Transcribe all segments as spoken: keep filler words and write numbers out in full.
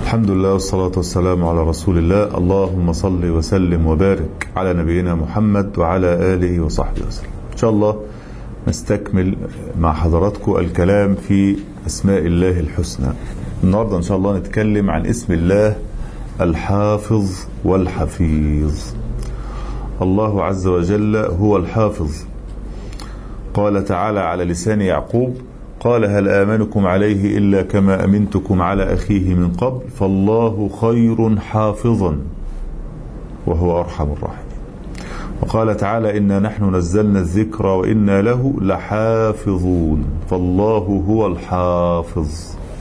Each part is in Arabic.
الحمد لله والصلاة والسلام على رسول الله. اللهم صل وسلم وبارك على نبينا محمد وعلى آله وصحبه وسلم. إن شاء الله نستكمل مع حضراتكم الكلام في أسماء الله الحسنى. النهاردة إن شاء الله نتكلم عن اسم الله الحافظ والحفيظ. الله عز وجل هو الحافظ. قال تعالى على لسان يعقوب: قال هل آمنكم عليه إلا كما أمنتكم على أخيه من قبل فالله خير حافظا وهو أرحم الراحمين. وقال تعالى: إنا نحن نزلنا الذكر وإنا له لحافظون فالله هو الحافظ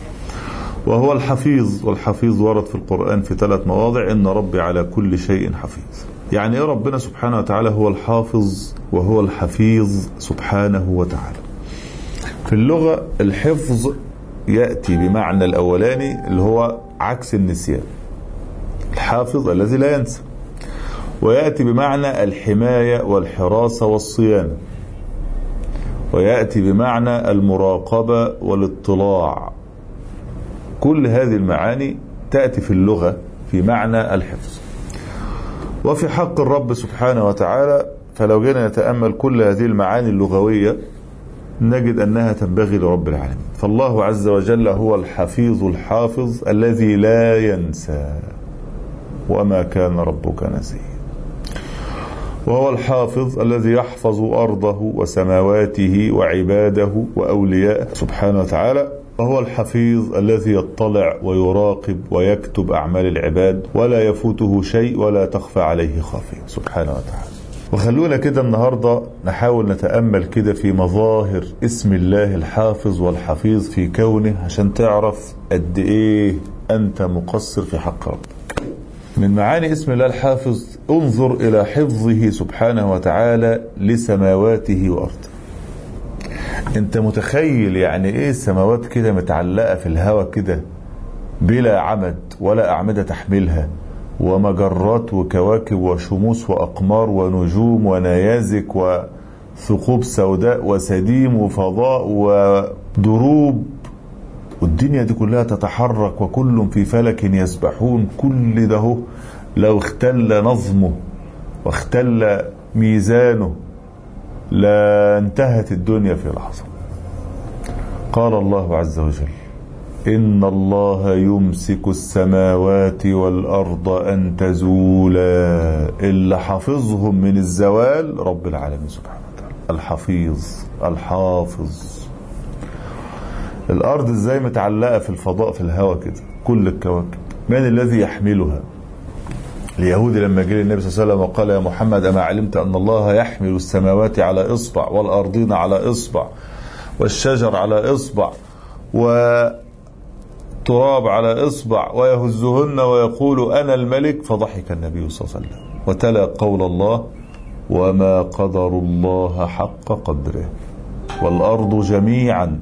وهو الحفيظ. والحفيظ ورد في القرآن في ثلاث مواضع: إن ربي على كل شيء حفيظ. يعني إيه ربنا سبحانه وتعالى هو الحافظ وهو الحفيظ سبحانه وتعالى؟ في اللغة الحفظ يأتي بمعنى الأولاني اللي هو عكس النسيان، الحافظ الذي لا ينسى، ويأتي بمعنى الحماية والحراسة والصيانة، ويأتي بمعنى المراقبة والاطلاع. كل هذه المعاني تأتي في اللغة في معنى الحفظ. وفي حق الرب سبحانه وتعالى فلو جينا نتأمل كل هذه المعاني اللغوية نجد أنها تنبغي لرب العالمين. فالله عز وجل هو الحفيظ الحافظ الذي لا ينسى وما كان ربك نسيا. وهو الحافظ الذي يحفظ أرضه وسماواته وعباده وأولياءه سبحانه وتعالى. وهو الحفيظ الذي يطلع ويراقب ويكتب أعمال العباد ولا يفوته شيء ولا تخفى عليه خافية سبحانه وتعالى. وخلونا كده النهاردة نحاول نتأمل كده في مظاهر اسم الله الحافظ والحفيظ في كونه عشان تعرف قد ايه انت مقصر في حق ربك. من معاني اسم الله الحافظ انظر الى حفظه سبحانه وتعالى لسماواته وارضه. انت متخيل يعني ايه السماوات كده متعلقة في الهواء كده بلا عمد ولا أعمدة تحملها، ومجرات وكواكب وشموس وأقمار ونجوم ونيازك وثقوب سوداء وسديم وفضاء ودروب، والدنيا دي كلها تتحرك وكل في فلك يسبحون. كل ده لو اختل نظمه واختل ميزانه لانتهت الدنيا في لحظة. قال الله عز وجل: إن الله يمسك السماوات والأرض أن تزولا. اللي حافظهم من الزوال رب العالمين سبحانه وتعالى، الحفيظ الحافظ. الأرض ازاي متعلقة في الفضاء في الهواء كده، كل الكواكب، من الذي يحملها؟ اليهود لما جاء النبي صلى الله عليه وسلم وقال: يا محمد أما علمت أن الله يحمل السماوات على إصبع والأرضين على إصبع والشجر على إصبع وتراب على إصبع ويهزهن ويقول أنا الملك؟ فضحك النبي صلى الله عليه وسلم وتلا قول الله: وما قدر الله حق قدره والأرض جميعا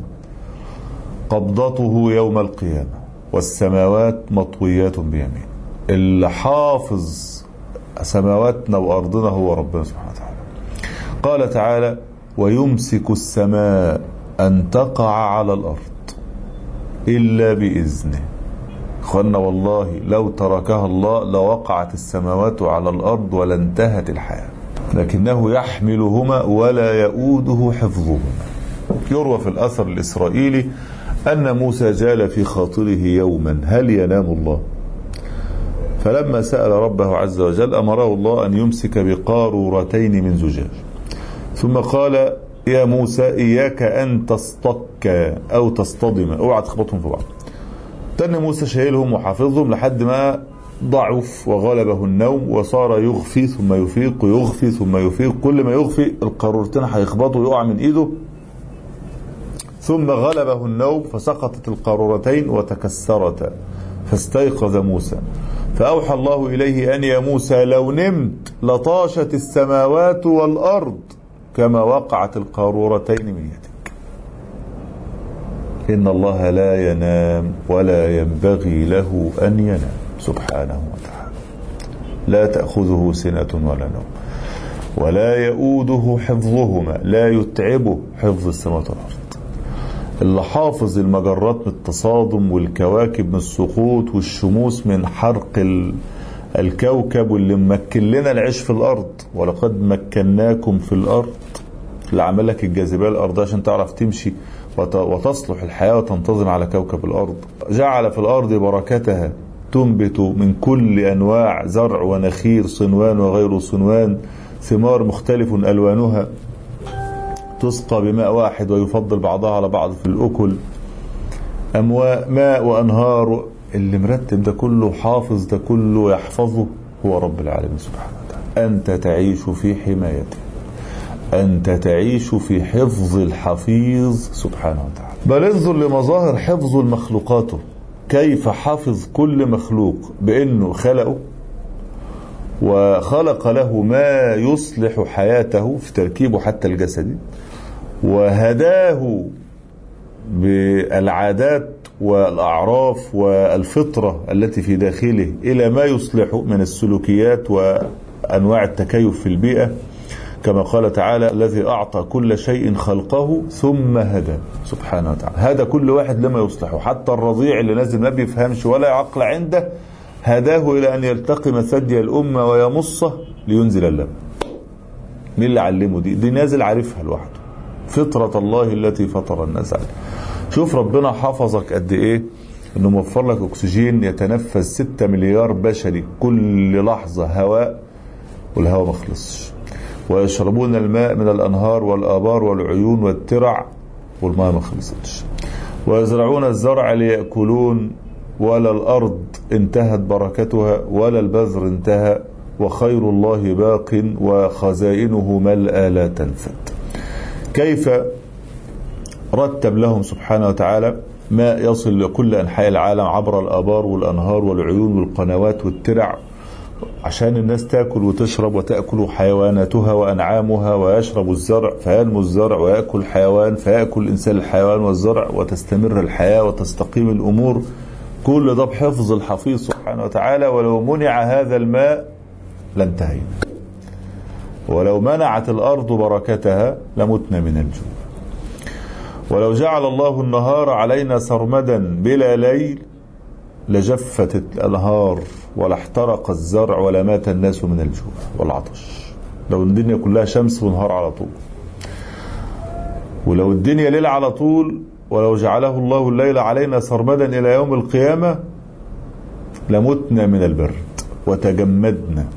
قبضته يوم القيامة والسماوات مطويات بيمين. اللي حافظ سماواتنا وأرضنا هو ربنا سبحانه وتعالى. قال تعالى: ويمسك السماء أن تقع على الأرض إلا بإذنه. أخوانا والله لو تركها الله لوقعت السماوات على الأرض ولانتهت الحياة، لكنه يحملهما ولا يؤوده حفظهما. يروى في الأثر الإسرائيلي أن موسى جال في خاطره يوما: هل ينام الله؟ فلما سأل ربه عز وجل أمره الله أن يمسك بقارورتين من زجاج، ثم قال: يا موسى إياك أن تصطك أو تصطدم، اوعى تخبطهم في بعض. تن موسى شايلهم وحافظهم لحد ما ضعف وغلبه النوم وصار يغفي ثم يفيق ويغفي ثم يفيق. كل ما يغفي القارورتين هيخبطوا ويقع من إيده، ثم غلبه النوم فسقطت القارورتين وتكسرتا فاستيقظ موسى فأوحى الله إليه أن يا موسى لو نمت لطاشت السماوات والأرض كما وقعت القارورتين من يدك. إن الله لا ينام ولا ينبغي له أن ينام سبحانه وتعالى. لا تأخذه سنة ولا نوم ولا يؤوده حفظهما، لا يتعبه حفظ السماوات والأرض. اللي حافظ المجرات من التصادم والكواكب من السقوط والشموس من حرق الكوكب، واللي ممكن لنا العيش في الأرض. ولقد مكناكم في الأرض، اللي عمل لك الجاذبية الأرض عشان تعرف تمشي وتصلح الحياة وتنتظم على كوكب الأرض. جعل في الأرض بركتها تنبت من كل أنواع زرع ونخير، صنوان وغير صنوان، ثمار مختلف ألوانها، تسقى بماء واحد ويفضل بعضها على بعض في الأكل، أمواء ماء وأنهار. اللي مرتب ده كله، حافظ ده كله، يحفظه هو رب العالمين سبحانه وتعالى. أنت تعيش في حمايته، أنت تعيش في حفظ الحفيظ سبحانه وتعالى. بل انظر لمظاهر حفظ المخلوقاته، كيف حفظ كل مخلوق بأنه خلقه وخلق له ما يصلح حياته في تركيبه حتى الجسدي، وهداه بالعادات والأعراف والفطرة التي في داخله إلى ما يصلح من السلوكيات وأنواع التكيف في البيئة، كما قال تعالى: الذي أعطى كل شيء خلقه ثم هدى سبحانه وتعالى. هذا كل واحد لما يصلحه، حتى الرضيع اللي نازل ما بيفهمش ولا عقل عنده، هداه إلى أن يلتقم ثدي الأمة ويمصه لينزل اللبن. مين اللي علمه دي؟ دي نازل عارفها لوحده، فطرة الله التي فطر الناس عليها. شوف ربنا حفظك قد إيه، إنه موفر لك أكسجين يتنفس ستة مليار بشري كل لحظة هواء، والهواء ما خلصش. ويشربون الماء من الأنهار والآبار والعيون والترع، والماء ما خلصتش. ويزرعون الزرع ليأكلون، ولا الأرض انتهت بركتها ولا البذر انتهى، وخير الله باق وخزائنه ملأى لا تنفد. كيف رتب لهم سبحانه وتعالى ما يصل لكل أنحاء العالم عبر الآبار والأنهار والعيون والقنوات والترع، عشان الناس تأكل وتشرب، وتأكل حيواناتها وأنعامها، ويشرب الزرع فينمو الزرع، ويأكل الحيوان فيأكل الإنسان الحيوان والزرع، وتستمر الحياة وتستقيم الأمور. كل ده بحفظ الحفيظ سبحانه وتعالى. ولو منع هذا الماء لانتهينا، ولو منعت الأرض بركتها لمتنا من الجوع، ولو جعل الله النهار علينا سرمدا بلا ليل لجفت الأنهار ولاحترق الزرع ولمات الناس من الجوع والعطش. لو الدنيا كلها شمس ونهار على طول، ولو الدنيا ليل على طول، ولو جعله الله الليل علينا سرمدا إلى يوم القيامة لمتنا من البرد وتجمدنا.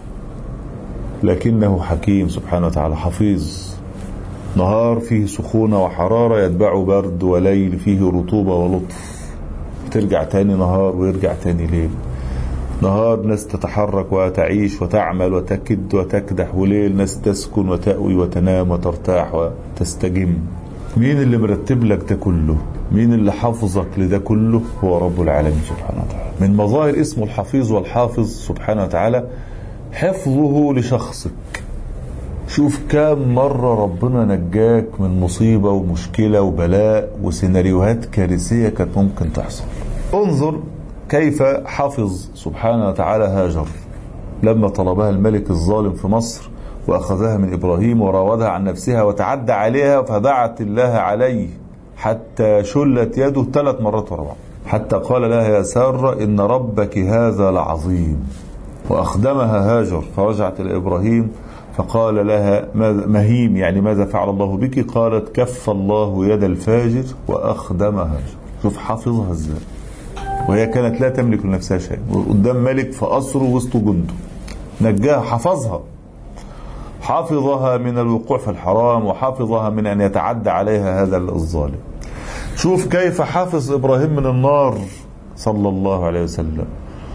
لكنه حكيم سبحانه وتعالى حفيظ. نهار فيه سخونة وحرارة يتبعه برد، وليل فيه رطوبة ولطف، ترجع تاني نهار ويرجع تاني ليل. نهار ناس تتحرك وتعيش وتعمل وتكد وتكدح، وليل ناس تسكن وتأوي وتنام وترتاح وتستجم. مين اللي مرتب لك ده كله؟ مين اللي حافظك لده كله؟ هو رب العالمين سبحانه وتعالى. من مظاهر اسمه الحفيظ والحافظ سبحانه وتعالى حفظه لشخصك. شوف كام مرة ربنا نجاك من مصيبة ومشكلة وبلاء وسيناريوهات كارثية كانت ممكن تحصل. انظر كيف حفظ سبحانه وتعالى هاجر لما طلبها الملك الظالم في مصر، وأخذها من إبراهيم وراودها عن نفسها وتعدى عليها، فدعت الله عليه حتى شلت يده ثلاث مرات ورا بعض، حتى قال لها: يا سارة إن ربك هذا لعظيم. وأخدمها هاجر فرجعت إلى إبراهيم فقال لها: مهيم، يعني ماذا فعل الله بك؟ قالت: كف الله يد الفاجر وأخدمها هاجر. شوف حافظها ازاي، وهي كانت لا تملك لنفسها شيء، قدام ملك في قصره وسط جنده، نجاها، حفظها حافظها من الوقوع في الحرام، وحافظها من أن يتعدى عليها هذا الظالم. شوف كيف حافظ إبراهيم من النار صلى الله عليه وسلم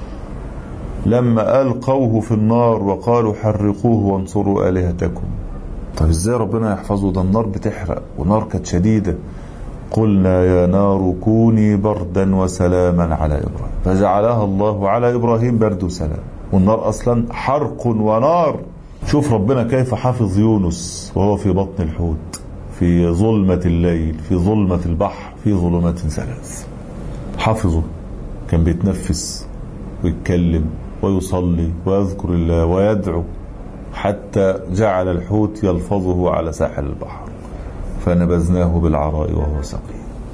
لما ألقوه في النار وقالوا حرقوه وانصروا آلهتكم. طيب ازاي ربنا يحفظه؟ ده النار بتحرق، ونار كانت شديدة. قلنا يا نار كوني بردا وسلاما على إبراهيم، فجعلها الله على إبراهيم برد وسلام، والنار أصلا حرق ونار. شوف ربنا كيف حافظ يونس وهو في بطن الحوت، في ظلمة الليل، في ظلمة البحر، في ظلمات ثلاث. حافظه، كان بيتنفس ويتكلم ويصلي ويذكر الله ويدعو، حتى جعل الحوت يلفظه على ساحل البحر، فنبذناه بالعراء وهو سقيم.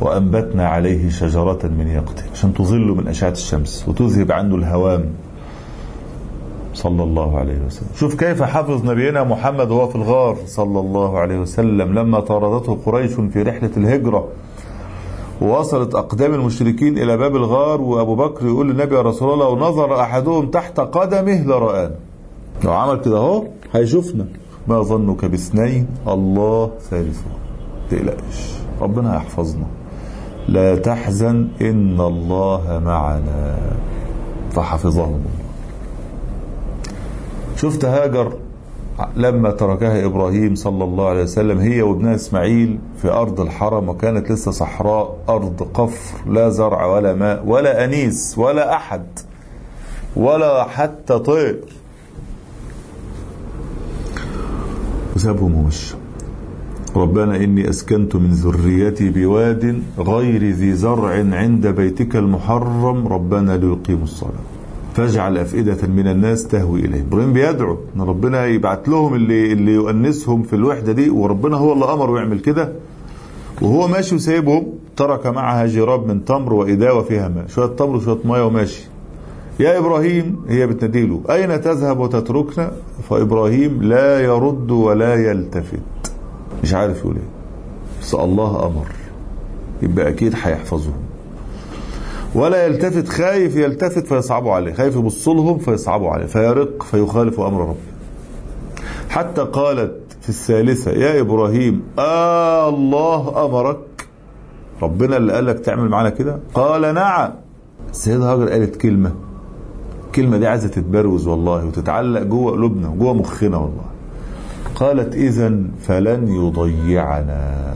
وأنبتنا عليه شجرة من يقطين عشان تظل من أشعة الشمس وتذهب عنه الهوام صلى الله عليه وسلم. شوف كيف حفظ نبينا محمد وهو في الغار صلى الله عليه وسلم لما طاردته قريش في رحلة الهجرة ووصلت أقدام المشركين إلى باب الغار، وأبو بكر يقول للنبي يا رسول الله لو نظر أحدهم تحت قدمه لرآنا، لو عمل كده اهو هيشوفنا. ما ظنك باثنين الله ثالثهما، تقلقش ربنا هيحفظنا، لا تحزن إن الله معنا، فحفظهم الله. شفت هاجر لما تركها إبراهيم صلى الله عليه وسلم هي وابنها إسماعيل في أرض الحرم، وكانت لسه صحراء أرض قفر، لا زرع ولا ماء ولا أنيس ولا أحد ولا حتى طير، وسابهم ومشى. ربنا إني أسكنت من ذريتي بواد غير ذي زرع عند بيتك المحرم ربنا ليقيموا الصلاة فاجعل أفئدة من الناس تهوي إليه. إبراهيم بيدعو إن ربنا يبعت لهم اللي اللي يؤنسهم في الوحدة دي، وربنا هو اللي أمره يعمل كده. وهو ماشي وسايبهم ترك معها جراب من تمر وإداوة فيها ماء، شوية تمر وشوية مية وماشي. يا إبراهيم، هي بتناديله أين تذهب وتتركنا؟ فإبراهيم لا يرد ولا يلتفت، مش عارف يقول ايه، بس الله أمر يبقى أكيد هيحفظهم. ولا يلتفت، خايف يلتفت فيصعبوا عليه، خايف يبص لهم فيصعبوا عليه فيرق فيخالف أمر ربه. حتى قالت في الثالثة يا إبراهيم آه الله أمرك، ربنا اللي قال لك تعمل معنا كده؟ قال نعم. السيدة هاجر قالت كلمة، الكلمة دي عايزة تتبروز والله وتتعلق جوه قلوبنا وجوه مخنا والله. قالت إذن فلن يضيعنا.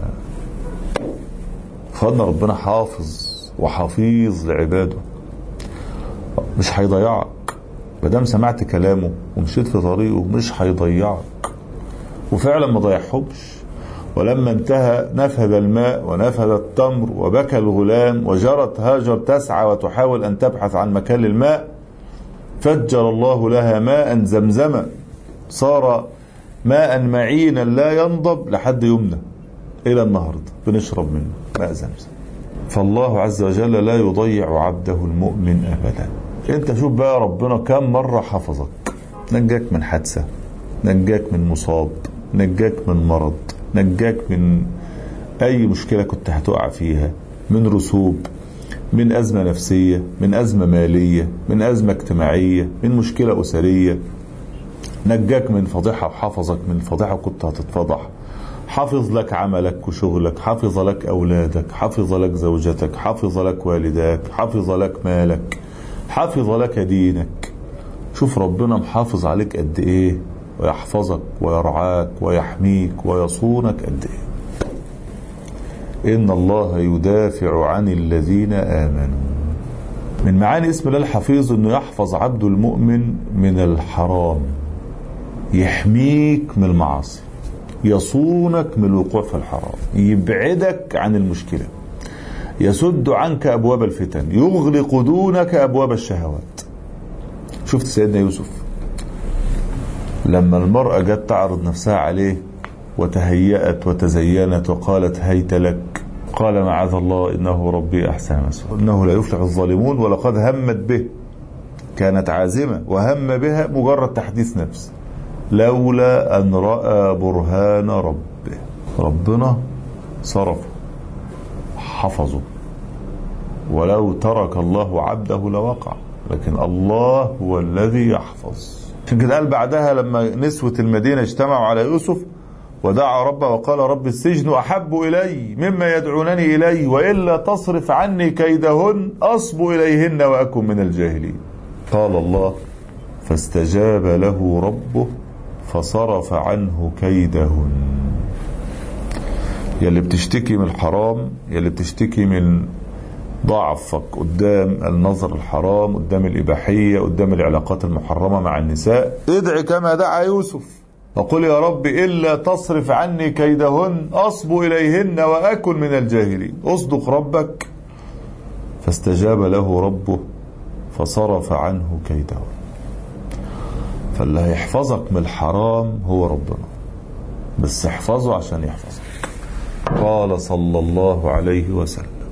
خدنا ربنا حافظ وحفيظ لعباده، مش هيضيعك مادام سمعت كلامه ومشيت في طريقه، مش هيضيعك. وفعلا ما ضيعهمش. ولما انتهى نفذ الماء ونفذ التمر وبكى الغلام، وجرت هاجر تسعى وتحاول أن تبحث عن مكان للماء، فجر الله لها ماء زمزما صار ماء معينا لا ينضب لحد يومنا إلى النهاردة بنشرب منه ماء زمزم. فالله عز وجل لا يضيع عبده المؤمن أبدا. انت شوف بقى ربنا كم مرة حفظك، نجاك من حادثة، نجاك من مصاب، نجاك من مرض، نجاك من أي مشكلة كنت هتقع فيها، من رسوب، من أزمة نفسية، من أزمة مالية، من أزمة اجتماعية، من مشكلة أسرية، نجاك من فضيحة وحفظك من فضيحة كنت هتتفضح، حفظ لك عملك وشغلك، حفظ لك أولادك، حفظ لك زوجتك، حفظ لك والداك، حفظ لك مالك، حفظ لك دينك. شوف ربنا محافظ عليك قد إيه، ويحفظك ويرعاك ويحميك ويصونك قد إيه. إن الله يدافع عن الذين آمنوا. من معاني اسم الله الحفيظ إنه يحفظ عبده المؤمن من الحرام، يحميك من المعاصي، يصونك من الوقوع في الحرام، يبعدك عن المشكلة، يسد عنك أبواب الفتن، يغلق دونك أبواب الشهوات. شفت سيدنا يوسف لما المرأة جت تعرض نفسها عليه وتهيأت وتزينت وقالت هيت لك، قال معاذ الله إنه ربي أحسن مثواي إنه لا يفلح الظالمون ولقد همت به، كانت عازمة وهم بها مجرد تحديث نفس، لولا أن رأى برهان ربه. ربنا صرفه حفظه، ولو ترك الله عبده لوقع، لكن الله هو الذي يحفظ. عشان كده قال بعدها لما نسوة المدينة اجتمعوا على يوسف ودعا ربه وقال رب السجن أحب إلي مما يدعونني إليه وإلا تصرف عني كيدهن أصب إليهن وأكن من الجاهلين. قال الله فاستجاب له ربه فصرف عنه كيدهن. يلي بتشتكي من الحرام، يلي بتشتكي من ضعفك قدام النظر الحرام، قدام الإباحية، قدام العلاقات المحرمة مع النساء، ادعي كما دعا يوسف وقل يا رب إلا تصرف عني كيدهن أصب إليهن وأكن من الجاهلين. أصدق ربك فاستجاب له ربه فصرف عنه كيدهن. فاللي هيحفظك من الحرام هو ربنا، بس احفظه عشان يحفظك. قال صلى الله عليه وسلم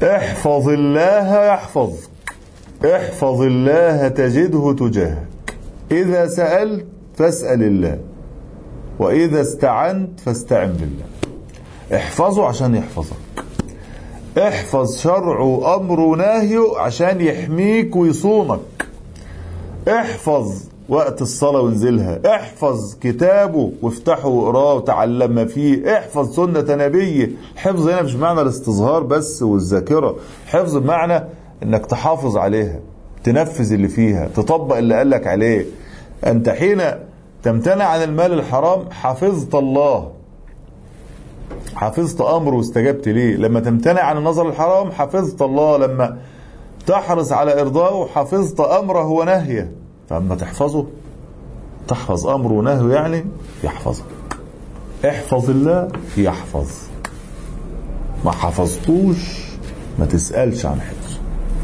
احفظ الله يحفظك، احفظ الله تجده تجاهك، إذا سألت فاسأل الله، وإذا استعنت فاستعن بالله. احفظه عشان يحفظك، احفظ شرعه أمره نهيه عشان يحميك ويصونك، احفظ وقت الصلاة وانزلها، احفظ كتابه وافتحه واقراه وتعلم ما فيه، احفظ سنة نبيه. حفظ هنا مش معنى الاستظهار بس والذاكرة، حفظ بمعنى انك تحافظ عليها، تنفذ اللي فيها، تطبق اللي قالك عليه. انت حين تمتنع عن المال الحرام حفظت الله، حفظت امره واستجبت ليه. لما تمتنع عن النظر الحرام حفظت الله، لما تحرص على ارضائه حفظت امره ونهيه. فاما تحفظه تحفظ امره ونهيه يعني يحفظك. احفظ الله يحفظ، ما حفظتوش ما تسألش عن حفظه.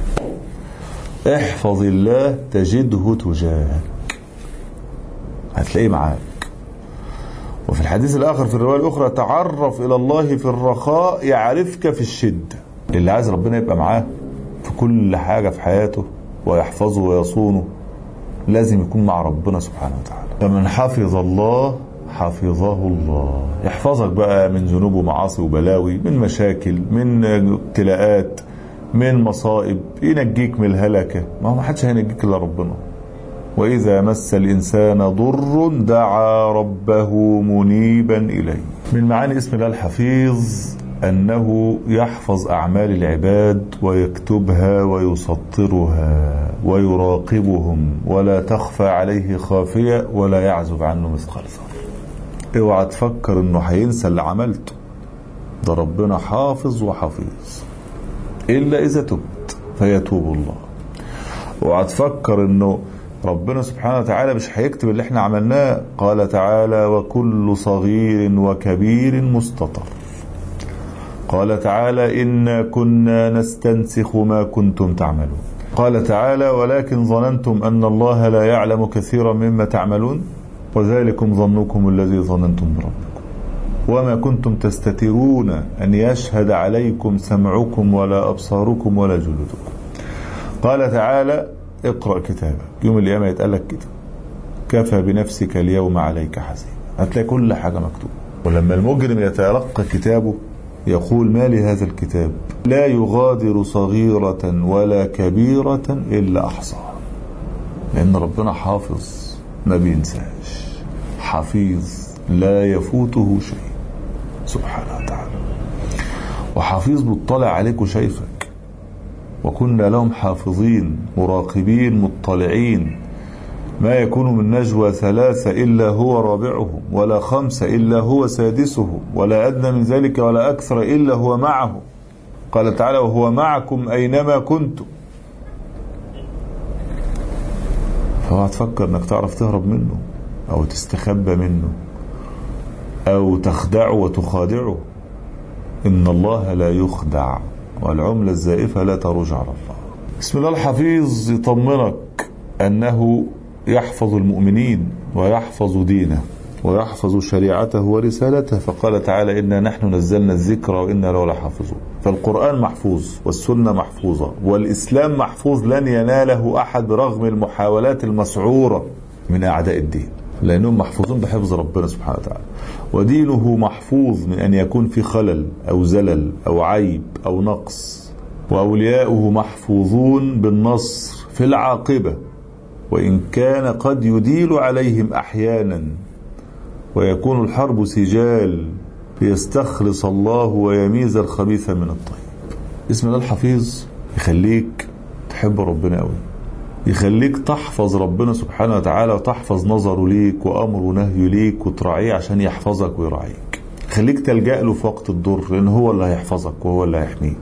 احفظ الله تجده تجاهك، هتلاقيه معاك. وفي الحديث الآخر في الرواية الأخرى تعرف إلى الله في الرخاء يعرفك في الشدة. اللي عايز ربنا يبقى معاه في كل حاجة في حياته ويحفظه ويصونه لازم يكون مع ربنا سبحانه وتعالى. فمن حفظ الله حفظه الله، يحفظك بقى من ذنوب ومعاصي وبلاوي، من مشاكل، من ابتلاءات، من مصائب، ينجيك من الهلكة. ما هو ما حدش هينجيك إلا ربنا. وإذا مس الإنسان ضر دعا ربه منيبا إليه. من معاني اسم الله الحفيظ أنه يحفظ أعمال العباد ويكتبها ويسطرها ويراقبهم ولا تخفى عليه خافية ولا يعزب عنه مثقال ذرة. اوعى تفكر انه هينسى اللي عملته، ده ربنا حافظ وحفيظ إلا إذا تبت فيتوب الله. اوعى تفكر انه ربنا سبحانه وتعالى مش هيكتب اللي احنا عملناه. قال تعالى وكل صغير وكبير مستطر. قال تعالى إنا كنا نستنسخ ما كنتم تعملون. قال تعالى ولكن ظننتم أن الله لا يعلم كثيرا مما تعملون وذلكم ظنكم الذي ظننتم بربكم وما كنتم تستترون أن يشهد عليكم سمعكم ولا أبصاركم ولا جلودكم. قال تعالى اقرأ كتابك، يوم القيامة يتقال لك كده كفى بنفسك اليوم عليك حسيب. هتلاقي كل حاجة مكتوبة. ولما المجرم يتلقى كتابه يقول ما لهذا الكتاب لا يغادر صغيرة ولا كبيرة إلا أحصاها. لأن ربنا حافظ ما بينساش، حفيظ لا يفوته شيء سبحانه وتعالى، وحفيظ مطلع عليك وشايفك. وكنا لهم حافظين مراقبين مطلعين ما يكون من نجوى ثلاثة إلا هو رابعهم ولا خمسة إلا هو سادسهم ولا أدنى من ذلك ولا أكثر إلا هو معه. قال تعالى وهو معكم أينما كنتم. فهو تفكر أنك تعرف تهرب منه أو تستخبى منه أو تخدعه وتخادعه. إن الله لا يخدع والعملة الزائفة لا تروج على الله. بسم الله الحفيظ يطمنك أنه يحفظ المؤمنين ويحفظ دينه ويحفظ شريعته ورسالته. فقال تعالى إنا نحن نزلنا الذكر وإنا له لحافظون. فالقرآن محفوظ والسنة محفوظة والإسلام محفوظ لن يناله أحد رغم المحاولات المسعورة من أعداء الدين، لأنهم محفوظون بحفظ ربنا سبحانه وتعالى. ودينه محفوظ من أن يكون في خلل أو زلل أو عيب أو نقص. وأولياؤه محفوظون بالنصر في العاقبة، وإن كان قد يديل عليهم أحيانا ويكون الحرب سجال ليستخلص الله ويميز الخبيث من الطيب. اسم الله الحفيظ يخليك تحب ربنا قوي، يخليك تحفظ ربنا سبحانه وتعالى وتحفظ نظره ليك وأمره ونهيه ليك وتراعيه عشان يحفظك ويراعيك. يخليك تلجأ له في وقت الضر لأن هو اللي هيحفظك وهو اللي هيحميك.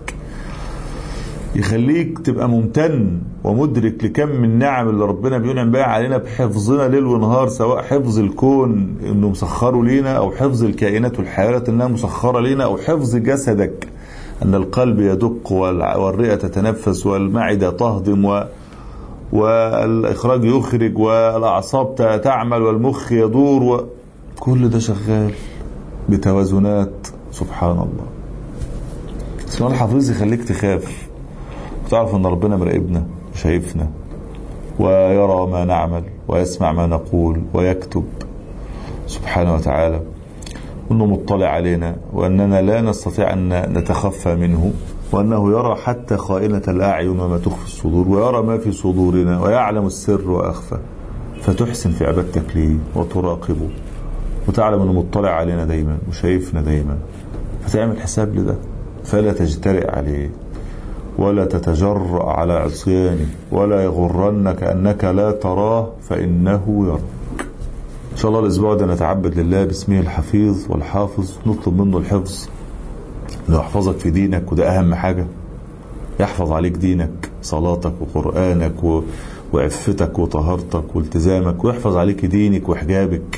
يخليك تبقى ممتن ومدرك لكم من النعم اللي ربنا بينعم بها علينا بحفظنا ليل ونهار، سواء حفظ الكون انه مسخره لينا او حفظ الكائنات والحيوانات انها مسخره لينا او حفظ جسدك ان القلب يدق والرئة تتنفس والمعدة تهضم و والإخراج يخرج والأعصاب تعمل والمخ يدور وكل ده شغال بتوازنات. سبحان الله اسمه الحفيظ يخليك تخاف وتعرف ان ربنا مراقبنا وشايفنا ويرى ما نعمل ويسمع ما نقول ويكتب سبحانه وتعالى، وانه مطلع علينا واننا لا نستطيع ان نتخفى منه، وانه يرى حتى خائنة الاعين وما تخفي الصدور، ويرى ما في صدورنا ويعلم السر واخفى. فتحسن في عبادتك ليه وتراقبه وتعلم انه مطلع علينا دايما وشايفنا دايما، فتعمل حساب لده، فلا تجترئ عليه ولا تتجرأ على عصيانه، ولا يغرنك أنك لا تراه فإنه يراك. إن شاء الله الأسبوع ده نتعبد لله باسمه الحفيظ والحافظ، نطلب منه الحفظ، إنه يحفظك في دينك، وده أهم حاجة، يحفظ عليك دينك، صلاتك وقرآنك و... وعفتك وطهارتك والتزامك، ويحفظ عليك دينك وحجابك،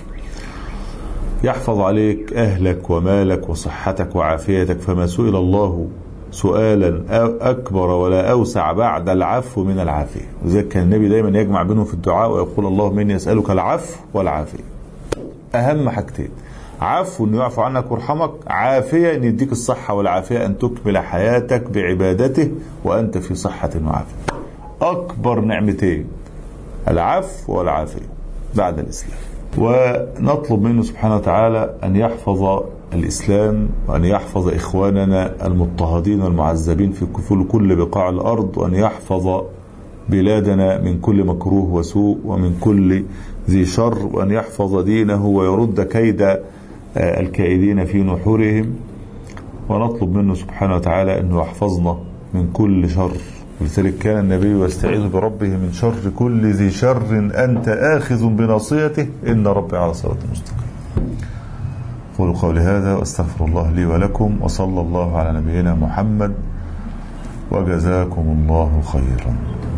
يحفظ عليك أهلك ومالك وصحتك وعافيتك. فما سئل الله سؤالا أكبر ولا أوسع بعد العفو من العافية. وذلك كان النبي دايما يجمع بينهم في الدعاء ويقول اللهم إني أسألك العفو والعافية. أهم حاجتين، عفو إنه يعفو عنك ويرحمك، عافية إن يديك الصحة والعافية أن تكمل حياتك بعبادته وأنت في صحة وعافية. أكبر نعمتين العفو والعافية بعد الإسلام. ونطلب منه سبحانه وتعالى أن يحفظ الإسلام، وأن يحفظ إخواننا المضطهدين والمعذبين في كل بقاع الأرض، وأن يحفظ بلادنا من كل مكروه وسوء ومن كل ذي شر، وأن يحفظ دينه ويرد كيد الكائدين في نحورهم. ونطلب منه سبحانه وتعالى أنه يحفظنا من كل شر، ولذلك كان النبي يستعيذ بربه من شر كل ذي شر أنت آخذ بناصيته إن ربي على صراط مستقيم. قولوا قولي هذا واستغفر الله لي ولكم، وصلى الله على نبينا محمد، وجزاكم الله خيرا.